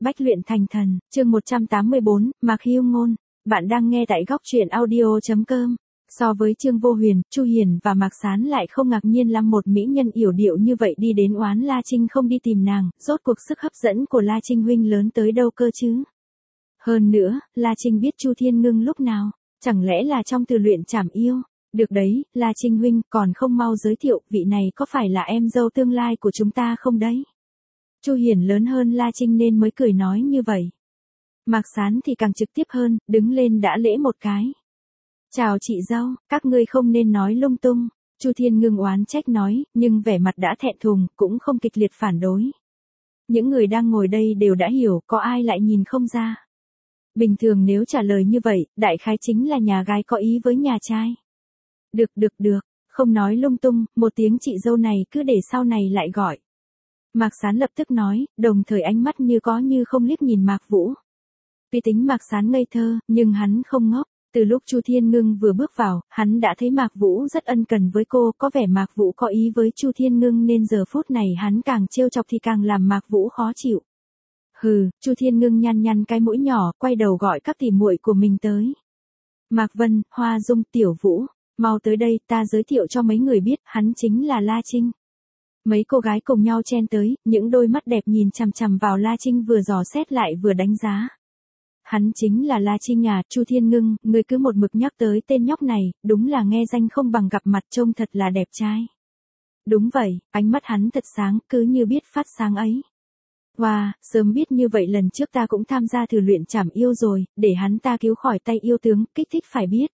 Bách luyện thành thần, chương 184, Mạc Hưu Ngôn. Bạn đang nghe tại góc truyện audio.com. So với Trương Vô Huyền, Chu Hiền và Mạc Sán lại không ngạc nhiên lắm một mỹ nhân yểu điệu như vậy đi đến oán La Trinh không đi tìm nàng, rốt cuộc sức hấp dẫn của La Trinh huynh lớn tới đâu cơ chứ. Hơn nữa, La Trinh biết Chu Thiên Ngưng lúc nào, chẳng lẽ là trong từ luyện trảm yêu. Được đấy, La Trinh huynh còn không mau giới thiệu vị này có phải là em dâu tương lai của chúng ta không đấy. Chu Hiền lớn hơn La Trinh nên mới cười nói như vậy. Mạc Sán thì càng trực tiếp hơn, đứng lên đã lễ một cái. Chào chị dâu, các ngươi không nên nói lung tung. Chu Thiên Ngưng oán trách nói, nhưng vẻ mặt đã thẹn thùng, cũng không kịch liệt phản đối. Những người đang ngồi đây đều đã hiểu, có ai lại nhìn không ra. Bình thường nếu trả lời như vậy, đại khái chính là nhà gái có ý với nhà trai. Được, không nói lung tung, một tiếng chị dâu này cứ để sau này lại gọi. Mạc Sán lập tức nói, đồng thời ánh mắt như có như không liếc nhìn Mạc Vũ. Tuy tính Mạc Sán ngây thơ, nhưng hắn không ngốc. Từ lúc Chu Thiên Ngưng vừa bước vào, hắn đã thấy Mạc Vũ rất ân cần với cô, có vẻ Mạc Vũ có ý với Chu Thiên Ngưng nên giờ phút này hắn càng trêu chọc thì càng làm Mạc Vũ khó chịu. Hừ, Chu Thiên Ngưng nhăn cái mũi nhỏ, quay đầu gọi các tỉ muội của mình tới. Mạc Vân, Hoa Dung, Tiểu Vũ, mau tới đây, ta giới thiệu cho mấy người biết, hắn chính là La Trinh. Mấy cô gái cùng nhau chen tới, những đôi mắt đẹp nhìn chằm chằm vào La Trinh vừa dò xét lại vừa đánh giá. Hắn chính là La Trinh à, Chu Thiên Ngưng, ngươi cứ một mực nhắc tới tên nhóc này, đúng là nghe danh không bằng gặp mặt, trông thật là đẹp trai. Đúng vậy, ánh mắt hắn thật sáng, cứ như biết phát sáng ấy. Wow, sớm biết như vậy lần trước ta cũng tham gia thử luyện trảm yêu rồi, để hắn ta cứu khỏi tay yêu tướng, kích thích phải biết.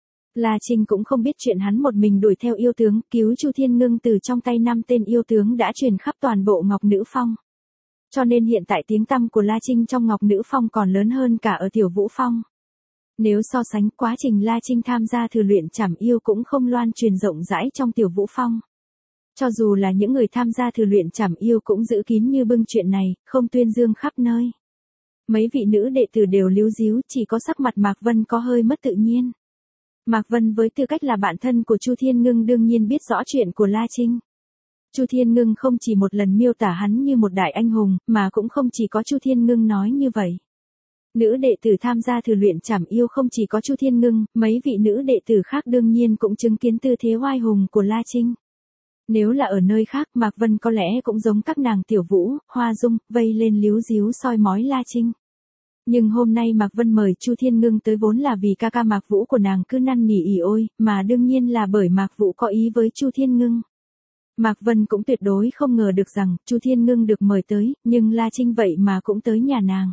La Trinh cũng không biết chuyện hắn một mình đuổi theo yêu tướng, cứu Chu Thiên Ngưng từ trong tay 5 tên yêu tướng đã truyền khắp toàn bộ Ngọc Nữ Phong. Cho nên hiện tại tiếng tăm của La Trinh trong Ngọc Nữ Phong còn lớn hơn cả ở Tiểu Vũ Phong. Nếu so sánh quá trình La Trinh tham gia thử luyện trảm yêu cũng không loan truyền rộng rãi trong Tiểu Vũ Phong. Cho dù là những người tham gia thử luyện trảm yêu cũng giữ kín như bưng chuyện này, không tuyên dương khắp nơi. Mấy vị nữ đệ tử đều líu díu, chỉ có sắc mặt Mạc Vân có hơi mất tự nhiên. Mạc Vân với tư cách là bạn thân của Chu Thiên Ngưng đương nhiên biết rõ chuyện của La Trinh. Chu Thiên Ngưng không chỉ một lần miêu tả hắn như một đại anh hùng, mà cũng không chỉ có Chu Thiên Ngưng nói như vậy. Nữ đệ tử tham gia thử luyện trảm yêu không chỉ có Chu Thiên Ngưng, mấy vị nữ đệ tử khác đương nhiên cũng chứng kiến tư thế oai hùng của La Trinh. Nếu là ở nơi khác, Mạc Vân có lẽ cũng giống các nàng Tiểu Vũ, Hoa Dung, vây lên líu díu soi mói La Trinh. Nhưng hôm nay Mạc Vân mời Chu Thiên Ngưng tới vốn là vì ca ca Mạc Vũ của nàng cứ năn nỉ ỉ ôi, mà đương nhiên là bởi Mạc Vũ có ý với Chu Thiên Ngưng. Mạc Vân cũng tuyệt đối không ngờ được rằng Chu Thiên Ngưng được mời tới, nhưng La Trinh vậy mà cũng tới nhà nàng.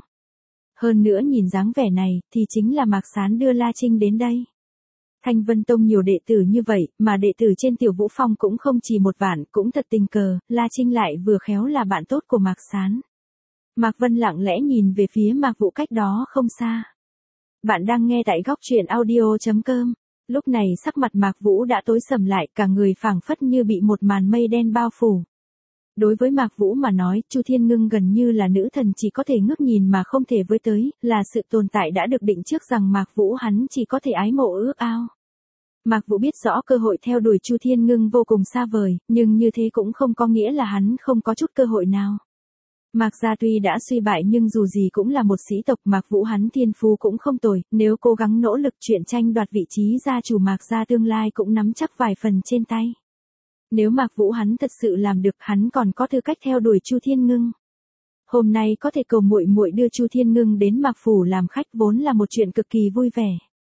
Hơn nữa nhìn dáng vẻ này, thì chính là Mạc Sán đưa La Trinh đến đây. Thanh Vân Tông nhiều đệ tử như vậy, mà đệ tử trên Tiểu Vũ Phong cũng không chỉ một vạn, cũng thật tình cờ, La Trinh lại vừa khéo là bạn tốt của Mạc Sán. Mạc Vân lặng lẽ nhìn về phía Mạc Vũ cách đó không xa. Bạn đang nghe tại góc truyện audio.com. Lúc này sắc mặt Mạc Vũ đã tối sầm lại, cả người phảng phất như bị một màn mây đen bao phủ. Đối với Mạc Vũ mà nói, Chu Thiên Ngưng gần như là nữ thần chỉ có thể ngước nhìn mà không thể với tới, là sự tồn tại đã được định trước rằng Mạc Vũ hắn chỉ có thể ái mộ ước ao. Mạc Vũ biết rõ cơ hội theo đuổi Chu Thiên Ngưng vô cùng xa vời, nhưng như thế cũng không có nghĩa là hắn không có chút cơ hội nào. Mạc gia tuy đã suy bại nhưng dù gì cũng là một sĩ tộc, Mạc Vũ hắn thiên phú cũng không tồi, nếu cố gắng nỗ lực chuyện tranh đoạt vị trí gia chủ Mạc gia tương lai cũng nắm chắc vài phần trên tay. Nếu Mạc Vũ hắn thật sự làm được, hắn còn có tư cách theo đuổi Chu Thiên Ngưng. Hôm nay có thể cầu muội muội đưa Chu Thiên Ngưng đến Mạc phủ làm khách vốn là một chuyện cực kỳ vui vẻ.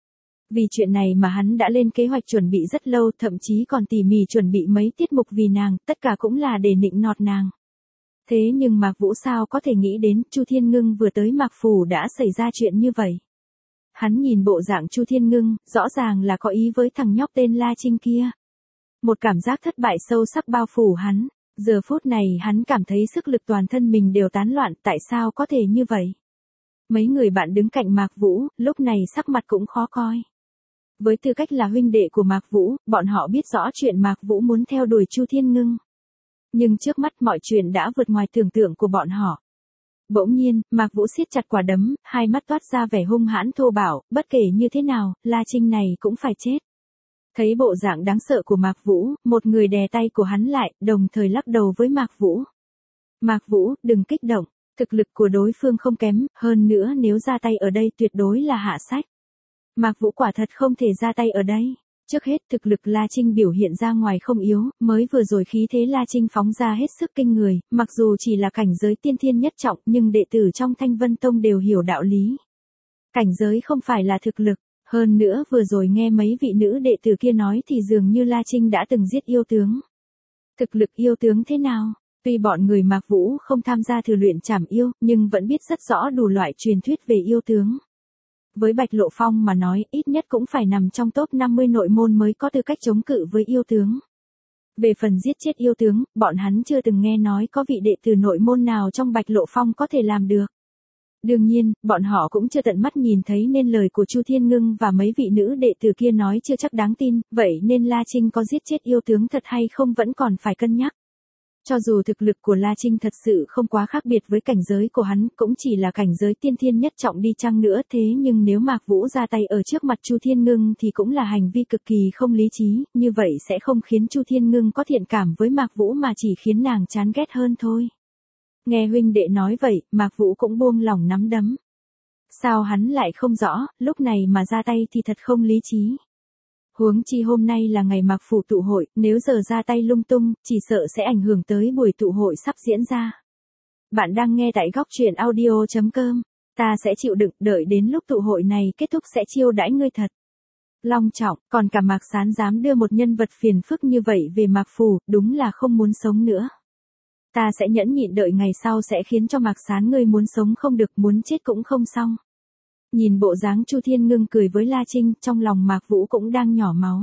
Vì chuyện này mà hắn đã lên kế hoạch chuẩn bị rất lâu, thậm chí còn tỉ mỉ chuẩn bị mấy tiết mục vì nàng, tất cả cũng là để nịnh nọt nàng. Thế nhưng Mạc Vũ sao có thể nghĩ đến Chu Thiên Ngưng vừa tới Mạc phủ đã xảy ra chuyện như vậy. Hắn nhìn bộ dạng Chu Thiên Ngưng, rõ ràng là có ý với thằng nhóc tên La Trinh kia. Một cảm giác thất bại sâu sắc bao phủ hắn, giờ phút này hắn cảm thấy sức lực toàn thân mình đều tán loạn, tại sao có thể như vậy. Mấy người bạn đứng cạnh Mạc Vũ, lúc này sắc mặt cũng khó coi. Với tư cách là huynh đệ của Mạc Vũ, bọn họ biết rõ chuyện Mạc Vũ muốn theo đuổi Chu Thiên Ngưng. Nhưng trước mắt mọi chuyện đã vượt ngoài tưởng tượng của bọn họ. Bỗng nhiên, Mạc Vũ siết chặt quả đấm, hai mắt toát ra vẻ hung hãn thô bạo, bất kể như thế nào, La Trinh này cũng phải chết. Thấy bộ dạng đáng sợ của Mạc Vũ, một người đè tay của hắn lại, đồng thời lắc đầu với Mạc Vũ. Mạc Vũ, đừng kích động. Thực lực của đối phương không kém, hơn nữa nếu ra tay ở đây tuyệt đối là hạ sách. Mạc Vũ quả thật không thể ra tay ở đây. Trước hết thực lực La Trinh biểu hiện ra ngoài không yếu, mới vừa rồi khí thế La Trinh phóng ra hết sức kinh người, mặc dù chỉ là cảnh giới tiên thiên nhất trọng nhưng đệ tử trong Thanh Vân Tông đều hiểu đạo lý. Cảnh giới không phải là thực lực, hơn nữa vừa rồi nghe mấy vị nữ đệ tử kia nói thì dường như La Trinh đã từng giết yêu tướng. Thực lực yêu tướng thế nào? Tuy bọn người Mạc Vũ không tham gia thử luyện trảm yêu, nhưng vẫn biết rất rõ đủ loại truyền thuyết về yêu tướng. Với Bạch Lộ Phong mà nói, ít nhất cũng phải nằm trong top 50 nội môn mới có tư cách chống cự với yêu tướng. Về phần giết chết yêu tướng, bọn hắn chưa từng nghe nói có vị đệ tử nội môn nào trong Bạch Lộ Phong có thể làm được. Đương nhiên, bọn họ cũng chưa tận mắt nhìn thấy nên lời của Chu Thiên Ngưng và mấy vị nữ đệ tử kia nói chưa chắc đáng tin, vậy nên La Trinh có giết chết yêu tướng thật hay không vẫn còn phải cân nhắc. Cho dù thực lực của La Trinh thật sự không quá khác biệt với cảnh giới của hắn, cũng chỉ là cảnh giới tiên thiên nhất trọng đi chăng nữa thế nhưng nếu Mạc Vũ ra tay ở trước mặt Chu Thiên Ngưng thì cũng là hành vi cực kỳ không lý trí, như vậy sẽ không khiến Chu Thiên Ngưng có thiện cảm với Mạc Vũ mà chỉ khiến nàng chán ghét hơn thôi. Nghe huynh đệ nói vậy, Mạc Vũ cũng buông lỏng nắm đấm. Sao hắn lại không rõ, lúc này mà ra tay thì thật không lý trí. Huống chi hôm nay là ngày Mạc Phủ tụ hội, nếu giờ ra tay lung tung, chỉ sợ sẽ ảnh hưởng tới buổi tụ hội sắp diễn ra. Bạn đang nghe tại góc truyện audio.com. Ta sẽ chịu đựng, đợi đến lúc tụ hội này kết thúc sẽ chiêu đãi ngươi thật long trọng, còn cả Mạc Sán dám đưa một nhân vật phiền phức như vậy về Mạc Phủ, đúng là không muốn sống nữa. Ta sẽ nhẫn nhịn đợi ngày sau sẽ khiến cho Mạc Sán ngươi muốn sống không được, muốn chết cũng không xong. Nhìn bộ dáng Chu Thiên Ngưng cười với La Trinh, trong lòng Mạc Vũ cũng đang nhỏ máu.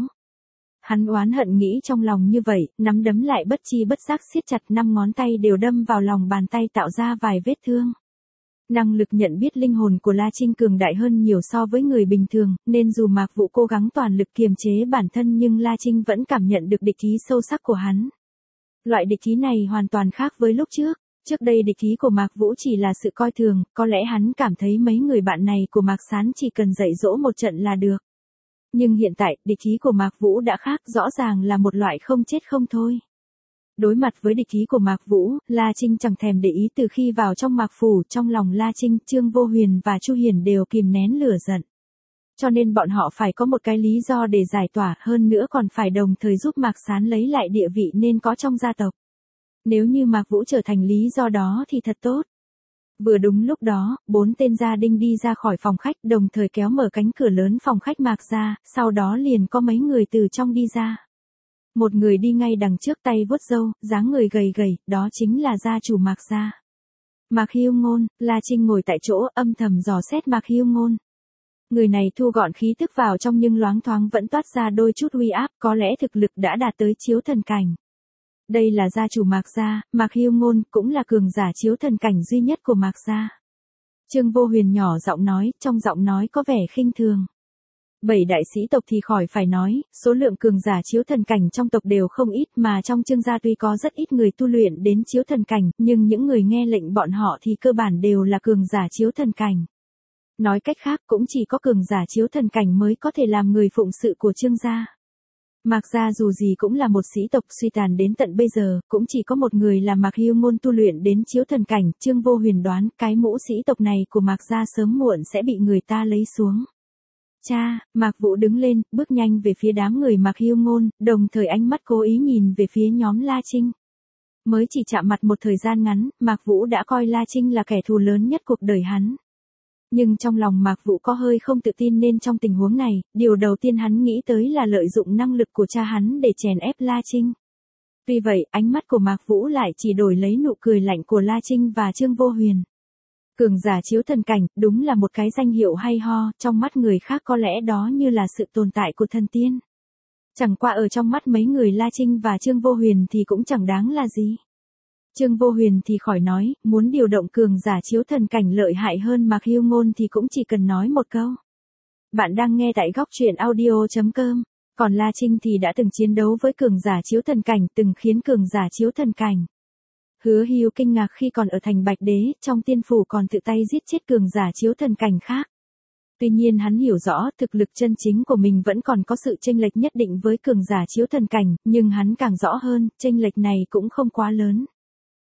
Hắn oán hận nghĩ trong lòng như vậy, nắm đấm lại bất chi bất giác siết chặt 5 ngón tay đều đâm vào lòng bàn tay tạo ra vài vết thương. Năng lực nhận biết linh hồn của La Trinh cường đại hơn nhiều so với người bình thường, nên dù Mạc Vũ cố gắng toàn lực kiềm chế bản thân nhưng La Trinh vẫn cảm nhận được địch ý sâu sắc của hắn. Loại địch ý này hoàn toàn khác với lúc trước. Trước đây địch ý của Mạc Vũ chỉ là sự coi thường, có lẽ hắn cảm thấy mấy người bạn này của Mạc Sán chỉ cần dạy dỗ một trận là được. Nhưng hiện tại, địch ý của Mạc Vũ đã khác, rõ ràng là một loại không chết không thôi. Đối mặt với địch ý của Mạc Vũ, La Trinh chẳng thèm để ý từ khi vào trong Mạc Phủ, trong lòng La Trinh, Trương Vô Huyền và Chu Hiền đều kìm nén lửa giận. Cho nên bọn họ phải có một cái lý do để giải tỏa, hơn nữa còn phải đồng thời giúp Mạc Sán lấy lại địa vị nên có trong gia tộc. Nếu như Mạc Vũ trở thành lý do đó thì thật tốt. Vừa đúng lúc đó, 4 tên gia đình đi ra khỏi phòng khách đồng thời kéo mở cánh cửa lớn phòng khách Mạc ra, sau đó liền có mấy người từ trong đi ra. Một người đi ngay đằng trước tay vuốt râu, dáng người gầy gầy, đó chính là gia chủ Mạc gia. Mạc Hưu Ngôn. La Trinh ngồi tại chỗ âm thầm dò xét Mạc Hưu Ngôn. Người này thu gọn khí tức vào trong nhưng loáng thoáng vẫn toát ra đôi chút uy áp, có lẽ thực lực đã đạt tới chiếu thần cảnh. Đây là gia chủ Mạc gia, Mạc Hưu Ngôn cũng là cường giả chiếu thần cảnh duy nhất của Mạc gia. Trương Vô Huyền nhỏ giọng nói, trong giọng nói có vẻ khinh thường. 7 đại sĩ tộc thì khỏi phải nói, số lượng cường giả chiếu thần cảnh trong tộc đều không ít mà trong Trương gia tuy có rất ít người tu luyện đến chiếu thần cảnh, nhưng những người nghe lệnh bọn họ thì cơ bản đều là cường giả chiếu thần cảnh. Nói cách khác cũng chỉ có cường giả chiếu thần cảnh mới có thể làm người phụng sự của Trương gia. Mạc gia dù gì cũng là một sĩ tộc suy tàn đến tận bây giờ, cũng chỉ có một người là Mạc Hưu Ngôn tu luyện đến chiếu thần cảnh, Trương Vô Huyền đoán cái mũ sĩ tộc này của Mạc gia sớm muộn sẽ bị người ta lấy xuống. Cha, Mạc Vũ đứng lên, bước nhanh về phía đám người Mạc Hưu Ngôn, đồng thời ánh mắt cố ý nhìn về phía nhóm La Trinh. Mới chỉ chạm mặt một thời gian ngắn, Mạc Vũ đã coi La Trinh là kẻ thù lớn nhất cuộc đời hắn. Nhưng trong lòng Mạc Vũ có hơi không tự tin nên trong tình huống này, điều đầu tiên hắn nghĩ tới là lợi dụng năng lực của cha hắn để chèn ép La Trinh. Tuy vậy, ánh mắt của Mạc Vũ lại chỉ đổi lấy nụ cười lạnh của La Trinh và Trương Vô Huyền. Cường giả chiếu thần cảnh, đúng là một cái danh hiệu hay ho, trong mắt người khác có lẽ đó như là sự tồn tại của thần tiên. Chẳng qua ở trong mắt mấy người La Trinh và Trương Vô Huyền thì cũng chẳng đáng là gì. Trương Vô Huyền thì khỏi nói, muốn điều động cường giả chiếu thần cảnh lợi hại hơn Mạc Hưu Ngôn thì cũng chỉ cần nói một câu. Bạn đang nghe tại góc truyện audio.com. Còn La Trinh thì đã từng chiến đấu với cường giả chiếu thần cảnh, từng khiến cường giả chiếu thần cảnh. Hứa Hưu kinh ngạc khi còn ở thành Bạch Đế, trong tiên phủ còn tự tay giết chết cường giả chiếu thần cảnh khác. Tuy nhiên hắn hiểu rõ thực lực chân chính của mình vẫn còn có sự chênh lệch nhất định với cường giả chiếu thần cảnh, nhưng hắn càng rõ hơn, chênh lệch này cũng không quá lớn.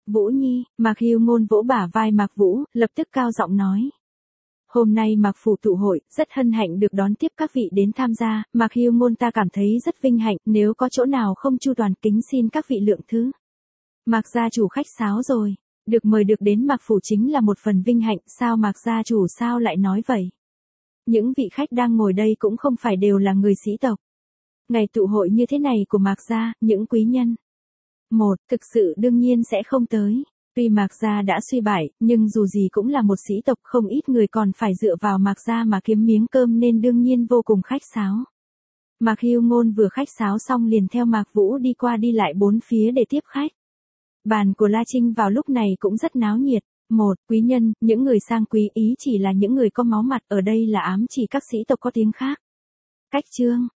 Vũ Nhi, Mạc Hưu Ngôn vỗ bả vai Mạc Vũ, lập tức cao giọng nói. Hôm nay Mạc Phủ tụ hội, rất hân hạnh được đón tiếp các vị đến tham gia, Mạc Hưu Ngôn ta cảm thấy rất vinh hạnh, nếu có chỗ nào không chu toàn kính xin các vị lượng thứ. Mạc gia chủ khách sáo rồi, được mời được đến Mạc Phủ chính là một phần vinh hạnh, sao Mạc gia chủ sao lại nói vậy? Những vị khách đang ngồi đây cũng không phải đều là người sĩ tộc. Ngày tụ hội như thế này của Mạc gia, những quý nhân. Thực sự đương nhiên sẽ không tới. Tuy Mạc gia đã suy bại, nhưng dù gì cũng là một sĩ tộc, không ít người còn phải dựa vào Mạc gia mà kiếm miếng cơm nên đương nhiên vô cùng khách sáo. Mạc Hưu Ngôn vừa khách sáo xong liền theo Mạc Vũ đi qua đi lại bốn phía để tiếp khách. Bàn của La Trinh vào lúc này cũng rất náo nhiệt. Quý nhân, những người sang quý ý chỉ là những người có máu mặt, ở đây là ám chỉ các sĩ tộc có tiếng khác. Cách chương